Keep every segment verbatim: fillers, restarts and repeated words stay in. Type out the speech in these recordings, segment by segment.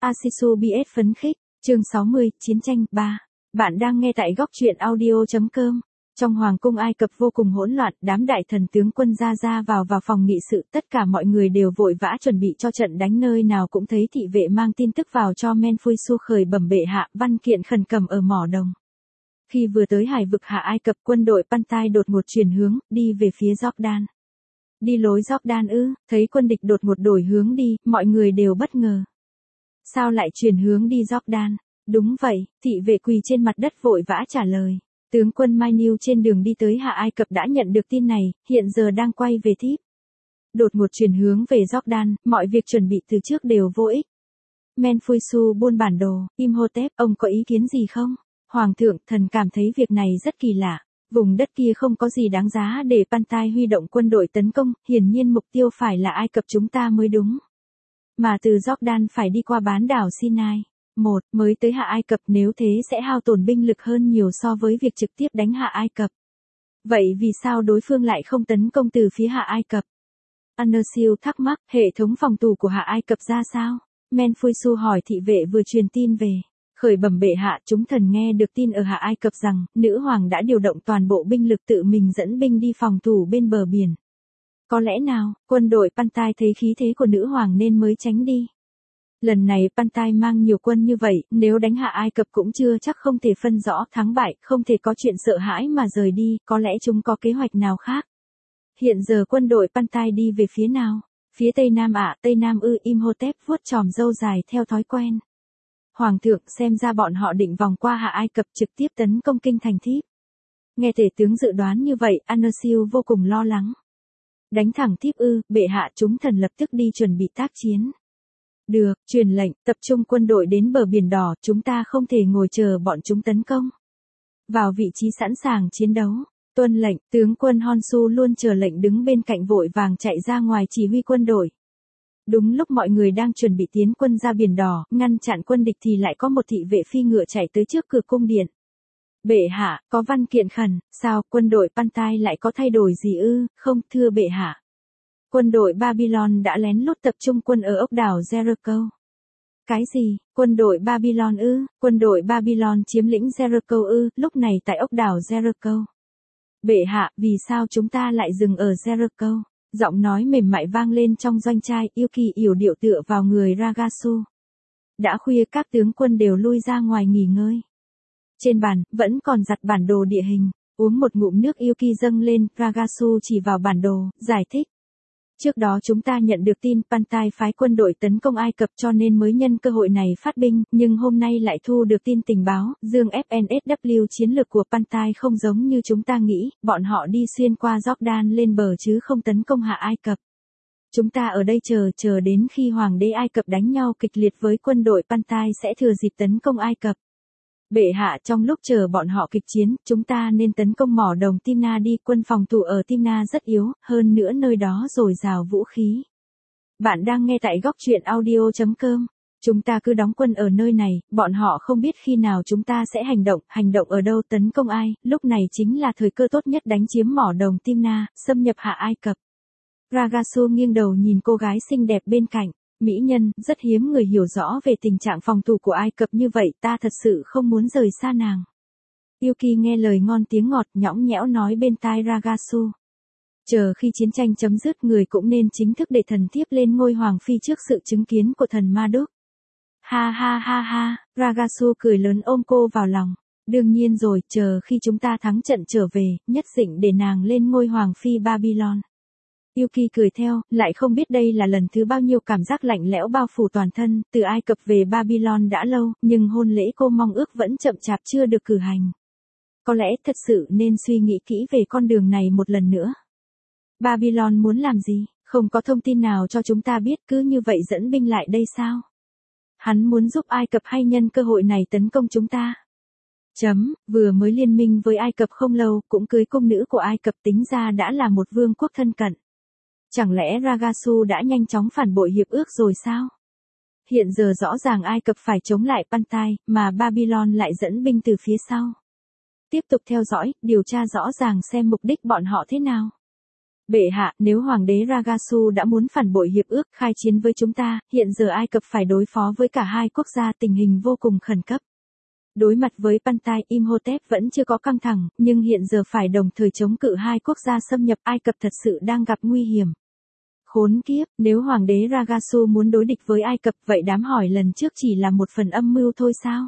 Asisu bê ét phấn khích, chương sáu mươi, Chiến tranh, ba. Bạn đang nghe tại góc truyện audio.com. Trong Hoàng cung Ai Cập vô cùng hỗn loạn, đám đại thần tướng quân ra ra vào vào phòng nghị sự, tất cả mọi người đều vội vã chuẩn bị cho trận đánh, nơi nào cũng thấy thị vệ mang tin tức vào cho Menfuisu khởi bẩm bệ hạ, văn kiện khẩn cầm ở mỏ đồng. Khi vừa tới hải vực hạ Ai Cập, quân đội Pantai đột ngột chuyển hướng, đi về phía Jordan. Đi lối Jordan ư? Thấy quân địch đột ngột đổi hướng đi, mọi người đều bất ngờ. Sao lại chuyển hướng đi Jordan? Đúng vậy, thị vệ quỳ trên mặt đất vội vã trả lời. Tướng quân Mainil trên đường đi tới hạ Ai Cập đã nhận được tin này, hiện giờ đang quay về Thíp. Đột ngột chuyển hướng về Jordan, mọi việc chuẩn bị từ trước đều vô ích. Menfuisu buôn bản đồ, Imhotep, ông có ý kiến gì không? Hoàng thượng, thần cảm thấy việc này rất kỳ lạ. Vùng đất kia không có gì đáng giá để Pantai huy động quân đội tấn công, hiển nhiên mục tiêu phải là Ai Cập chúng ta mới đúng. Mà từ Jordan phải đi qua bán đảo Sinai. Một, mới tới hạ Ai Cập, nếu thế sẽ hao tổn binh lực hơn nhiều so với việc trực tiếp đánh hạ Ai Cập. Vậy vì sao đối phương lại không tấn công từ phía hạ Ai Cập? Anersil thắc mắc, hệ thống phòng thủ của hạ Ai Cập ra sao? Menfuisu hỏi thị vệ vừa truyền tin về. Khởi bẩm bệ hạ, chúng thần nghe được tin ở hạ Ai Cập rằng, nữ hoàng đã điều động toàn bộ binh lực tự mình dẫn binh đi phòng thủ bên bờ biển. Có lẽ nào, quân đội Pantai thấy khí thế của nữ hoàng nên mới tránh đi. Lần này Pantai mang nhiều quân như vậy, nếu đánh hạ Ai Cập cũng chưa chắc không thể phân rõ thắng bại, không thể có chuyện sợ hãi mà rời đi, có lẽ chúng có kế hoạch nào khác. Hiện giờ quân đội Pantai đi về phía nào? Phía tây nam ạ, tây nam ư? Imhotep vuốt chòm râu dài theo thói quen. Hoàng thượng, xem ra bọn họ định vòng qua hạ Ai Cập trực tiếp tấn công kinh thành Thíp. Nghe tể tướng dự đoán như vậy, Anersil vô cùng lo lắng. Đánh thẳng Thíp ư? Bệ hạ, chúng thần lập tức đi chuẩn bị tác chiến. Được, truyền lệnh, tập trung quân đội đến bờ biển đỏ, chúng ta không thể ngồi chờ bọn chúng tấn công. Vào vị trí sẵn sàng chiến đấu. Tuân lệnh, tướng quân Honsu luôn chờ lệnh đứng bên cạnh vội vàng chạy ra ngoài chỉ huy quân đội. Đúng lúc mọi người đang chuẩn bị tiến quân ra biển đỏ, ngăn chặn quân địch thì lại có một thị vệ phi ngựa chạy tới trước cửa cung điện. Bệ hạ, có văn kiện khẩn, sao, quân đội Pantai lại có thay đổi gì ư? Không, thưa bệ hạ. Quân đội Babylon đã lén lút tập trung quân ở ốc đảo Jericho. Cái gì? Quân đội Babylon ư? Quân đội Babylon chiếm lĩnh Jericho ư? Lúc này tại ốc đảo Jericho. Bệ hạ, vì sao chúng ta lại dừng ở Jericho? Giọng nói mềm mại vang lên trong doanh trai, Yuki yểu điệu tựa vào người Ragasu. Đã khuya các tướng quân đều lui ra ngoài nghỉ ngơi. Trên bàn, vẫn còn giặt bản đồ địa hình. Uống một ngụm nước, Yuki dâng lên, Ragasu chỉ vào bản đồ, giải thích. Trước đó chúng ta nhận được tin Pantai phái quân đội tấn công Ai Cập cho nên mới nhân cơ hội này phát binh, nhưng hôm nay lại thu được tin tình báo, dương ép en ét vê chiến lược của Pantai không giống như chúng ta nghĩ, bọn họ đi xuyên qua Jordan lên bờ chứ không tấn công hạ Ai Cập. Chúng ta ở đây chờ, chờ đến khi hoàng đế Ai Cập đánh nhau kịch liệt với quân đội Pantai sẽ thừa dịp tấn công Ai Cập. Bệ hạ, trong lúc chờ bọn họ kịch chiến, chúng ta nên tấn công mỏ đồng Timna đi, quân phòng thủ ở Timna rất yếu, hơn nữa nơi đó dồi dào vũ khí. Bạn đang nghe tại góc truyện audio.com. Chúng ta cứ đóng quân ở nơi này, bọn họ không biết khi nào chúng ta sẽ hành động, hành động ở đâu, tấn công ai, lúc này chính là thời cơ tốt nhất đánh chiếm mỏ đồng Timna, xâm nhập hạ Ai Cập. Ragasu nghiêng đầu nhìn cô gái xinh đẹp bên cạnh. Mỹ nhân, rất hiếm người hiểu rõ về tình trạng phòng thủ của Ai Cập như vậy, ta thật sự không muốn rời xa nàng. Yuki nghe lời ngon tiếng ngọt, nhõng nhẽo nói bên tai Ragasu. Chờ khi chiến tranh chấm dứt, người cũng nên chính thức để thần thiếp lên ngôi hoàng phi trước sự chứng kiến của thần Marduk. Ha ha ha ha, Ragasu cười lớn ôm cô vào lòng. Đương nhiên rồi, chờ khi chúng ta thắng trận trở về, nhất định để nàng lên ngôi hoàng phi Babylon. Yuki cười theo, lại không biết đây là lần thứ bao nhiêu cảm giác lạnh lẽo bao phủ toàn thân, từ Ai Cập về Babylon đã lâu, nhưng hôn lễ cô mong ước vẫn chậm chạp chưa được cử hành. Có lẽ thật sự nên suy nghĩ kỹ về con đường này một lần nữa. Babylon muốn làm gì? Không có thông tin nào cho chúng ta biết, cứ như vậy dẫn binh lại đây sao? Hắn muốn giúp Ai Cập hay nhân cơ hội này tấn công chúng ta? Chấm, vừa mới liên minh với Ai Cập không lâu, cũng cưới cung nữ của Ai Cập, tính ra đã là một vương quốc thân cận. Chẳng lẽ Ragasu đã nhanh chóng phản bội hiệp ước rồi sao? Hiện giờ rõ ràng Ai Cập phải chống lại Pantai, mà Babylon lại dẫn binh từ phía sau. Tiếp tục theo dõi, điều tra rõ ràng xem mục đích bọn họ thế nào. Bệ hạ, nếu Hoàng đế Ragasu đã muốn phản bội hiệp ước khai chiến với chúng ta, hiện giờ Ai Cập phải đối phó với cả hai quốc gia tình hình vô cùng khẩn cấp. Đối mặt với Pantai, Imhotep vẫn chưa có căng thẳng, nhưng hiện giờ phải đồng thời chống cự hai quốc gia xâm nhập Ai Cập thật sự đang gặp nguy hiểm. Khốn kiếp, nếu Hoàng đế Ragasu muốn đối địch với Ai Cập vậy đám hỏi lần trước chỉ là một phần âm mưu thôi sao?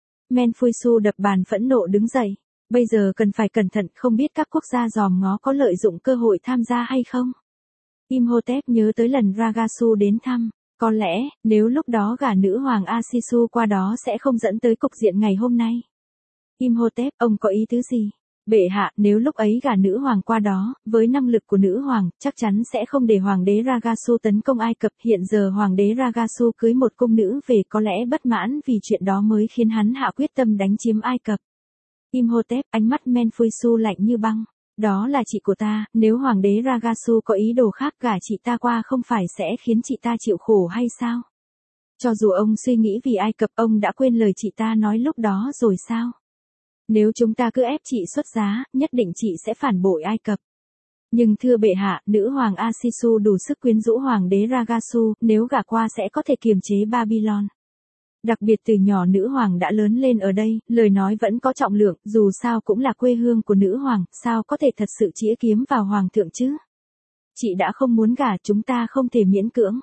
Menfuisu đập bàn phẫn nộ đứng dậy. Bây giờ cần phải cẩn thận, không biết các quốc gia giòm ngó có lợi dụng cơ hội tham gia hay không? Imhotep nhớ tới lần Ragasu đến thăm. Có lẽ, nếu lúc đó gả nữ hoàng Asisu qua đó sẽ không dẫn tới cục diện ngày hôm nay. Imhotep, ông có ý tứ gì? Bệ hạ, nếu lúc ấy gả nữ hoàng qua đó, với năng lực của nữ hoàng, chắc chắn sẽ không để hoàng đế Ragasu tấn công Ai Cập. Hiện giờ hoàng đế Ragasu cưới một cung nữ về có lẽ bất mãn vì chuyện đó mới khiến hắn hạ quyết tâm đánh chiếm Ai Cập. Imhotep, ánh mắt Menfuisu lạnh như băng. Đó là chị của ta, nếu hoàng đế Ragasu có ý đồ khác gả chị ta qua không phải sẽ khiến chị ta chịu khổ hay sao? Cho dù ông suy nghĩ vì Ai Cập, ông đã quên lời chị ta nói lúc đó rồi sao? Nếu chúng ta cứ ép chị xuất giá, nhất định chị sẽ phản bội Ai Cập. Nhưng thưa bệ hạ, nữ hoàng Asisu đủ sức quyến rũ hoàng đế Ragasu, nếu gả qua sẽ có thể kiềm chế Babylon. Đặc biệt từ nhỏ nữ hoàng đã lớn lên ở đây, lời nói vẫn có trọng lượng, dù sao cũng là quê hương của nữ hoàng, sao có thể thật sự chĩa kiếm vào hoàng thượng chứ? Chị đã không muốn gả, chúng ta không thể miễn cưỡng.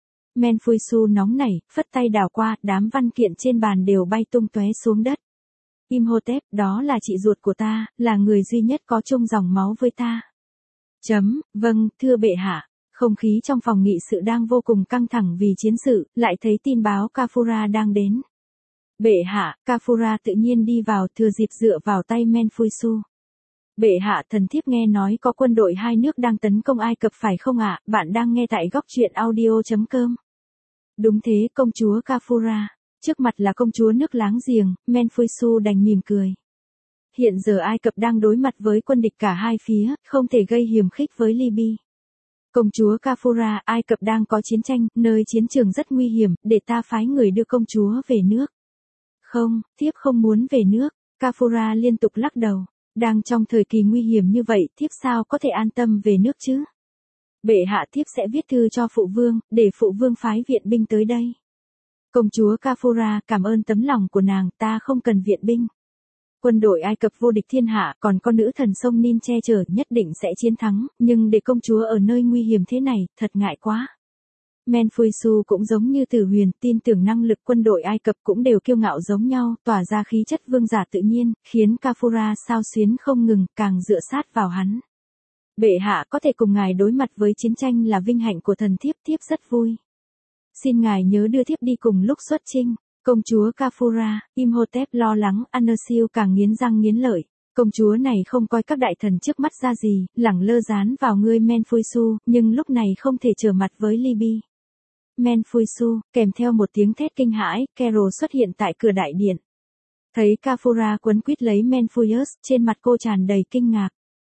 Menfuisu nóng nảy, phất tay đảo qua, đám văn kiện trên bàn đều bay tung tóe xuống đất. Imhotep, đó là chị ruột của ta, là người duy nhất có chung dòng máu với ta. Chấm, vâng, thưa bệ hạ. Không khí trong phòng nghị sự đang vô cùng căng thẳng vì chiến sự, lại thấy tin báo Kafura đang đến. Bệ hạ, Kafura tự nhiên đi vào thừa dịp dựa vào tay Menfuisu. Bệ hạ, thần thiếp nghe nói có quân đội hai nước đang tấn công Ai Cập phải không ạ? Bạn đang nghe tại góc truyện audio chấm com. Đúng thế, công chúa Kafura. Trước mặt là công chúa nước láng giềng, Menfuisu đành mỉm cười. Hiện giờ Ai Cập đang đối mặt với quân địch cả hai phía, không thể gây hiềm khích với Libya. Công chúa Kafura, Ai Cập đang có chiến tranh, nơi chiến trường rất nguy hiểm, để ta phái người đưa công chúa về nước. Không, thiếp không muốn về nước. Kafura liên tục lắc đầu. Đang trong thời kỳ nguy hiểm như vậy, thiếp sao có thể an tâm về nước chứ? Bệ hạ, thiếp sẽ viết thư cho phụ vương, để phụ vương phái viện binh tới đây. Công chúa Kafura, cảm ơn tấm lòng của nàng, ta không cần viện binh. Quân đội Ai Cập vô địch thiên hạ, còn có nữ thần sông Nin che chở, nhất định sẽ chiến thắng, nhưng để công chúa ở nơi nguy hiểm thế này, thật ngại quá. Menfuisu cũng giống như Tử Huyền, tin tưởng năng lực quân đội Ai Cập cũng đều kiêu ngạo giống nhau, tỏa ra khí chất vương giả tự nhiên, khiến Kafura xao xuyến không ngừng, càng dựa sát vào hắn. Bệ hạ có thể cùng ngài đối mặt với chiến tranh là vinh hạnh của thần thiếp, thiếp rất vui. Xin ngài nhớ đưa thiếp đi cùng lúc xuất chinh. Công chúa Kafura, Imhotep lo lắng, Anersiu càng nghiến răng nghiến lợi. Công chúa này không coi các đại thần trước mắt ra gì, lẳng lơ dán vào ngươi Menfuisu, nhưng lúc này không thể trở mặt với Libya. Menfuisu, kèm theo một tiếng thét kinh hãi, Carol xuất hiện tại cửa đại điện. Thấy Kafura quấn quýt lấy Menfuius, trên mặt cô tràn đầy kinh ngạc.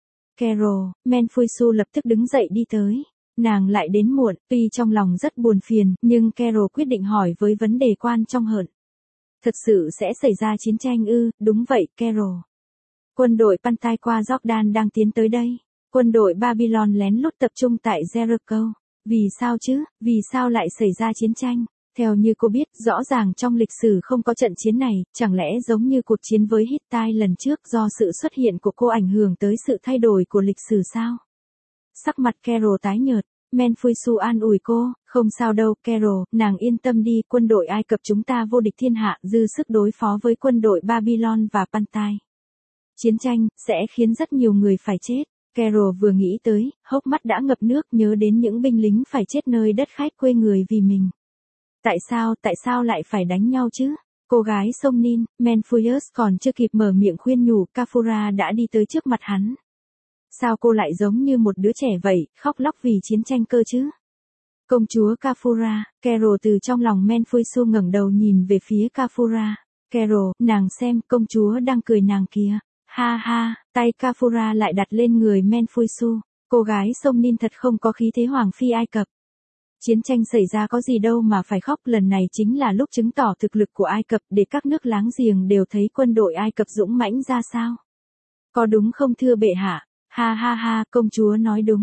Carol, Menfuisu lập tức đứng dậy đi tới. Nàng lại đến muộn, tuy trong lòng rất buồn phiền, nhưng Carol quyết định hỏi với vấn đề quan trọng hơn. Thật sự sẽ xảy ra chiến tranh ư? Đúng vậy, Carol. Quân đội Pantai qua Jordan đang tiến tới đây. Quân đội Babylon lén lút tập trung tại Jericho. Vì sao chứ? Vì sao lại xảy ra chiến tranh? Theo như cô biết, rõ ràng trong lịch sử không có trận chiến này, chẳng lẽ giống như cuộc chiến với Hittite lần trước do sự xuất hiện của cô ảnh hưởng tới sự thay đổi của lịch sử sao? Sắc mặt Carol tái nhợt. Menfuisu an ủi cô, không sao đâu, Carol, nàng yên tâm đi, quân đội Ai Cập chúng ta vô địch thiên hạ, dư sức đối phó với quân đội Babylon và Pantai. Chiến tranh, sẽ khiến rất nhiều người phải chết. Carol vừa nghĩ tới, hốc mắt đã ngập nước nhớ đến những binh lính phải chết nơi đất khách quê người vì mình. Tại sao, tại sao lại phải đánh nhau chứ? Cô gái sông Nin, Menfuius còn chưa kịp mở miệng khuyên nhủ, Kafura đã đi tới trước mặt hắn. Sao cô lại giống như một đứa trẻ vậy, khóc lóc vì chiến tranh cơ chứ? Công chúa Kafura, Carol từ trong lòng Menfuisu ngẩng đầu nhìn về phía Kafura. Carol, nàng xem, công chúa đang cười nàng kìa. Ha ha, tay Kafura lại đặt lên người Menfuisu. Cô gái sông Nin thật không có khí thế hoàng phi Ai Cập. Chiến tranh xảy ra có gì đâu mà phải khóc, lần này chính là lúc chứng tỏ thực lực của Ai Cập để các nước láng giềng đều thấy quân đội Ai Cập dũng mãnh ra sao. Có đúng không thưa bệ hạ? Ha ha ha, công chúa nói đúng.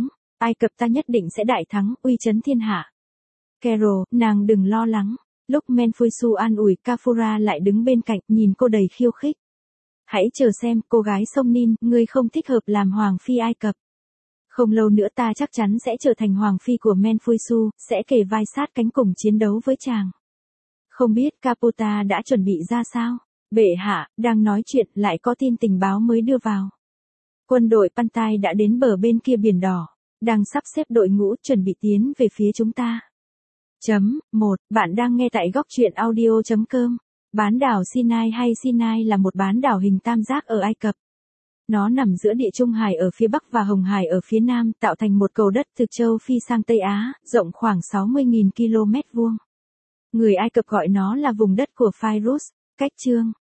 Ai Cập ta nhất định sẽ đại thắng, uy chấn thiên hạ. Carol, nàng đừng lo lắng. Lúc Menfuisu an ủi, Kafura lại đứng bên cạnh, nhìn cô đầy khiêu khích. Hãy chờ xem, cô gái sông Nin, ngươi không thích hợp làm hoàng phi Ai Cập. Không lâu nữa ta chắc chắn sẽ trở thành hoàng phi của Menfuisu, sẽ kề vai sát cánh cùng chiến đấu với chàng. Không biết Capota đã chuẩn bị ra sao? Bệ hạ, đang nói chuyện, lại có tin tình báo mới đưa vào. Quân đội Pantai đã đến bờ bên kia biển đỏ, đang sắp xếp đội ngũ chuẩn bị tiến về phía chúng ta. Chấm, một, bạn đang nghe tại góc truyện audio.com. Bán đảo Sinai hay Sinai là một bán đảo hình tam giác ở Ai Cập. Nó nằm giữa Địa Trung Hải ở phía Bắc và Hồng Hải ở phía Nam, tạo thành một cầu đất từ châu Phi sang Tây Á, rộng khoảng sáu mươi nghìn ki lô mét vuông. Người Ai Cập gọi nó là vùng đất của Fairuz. Cách chương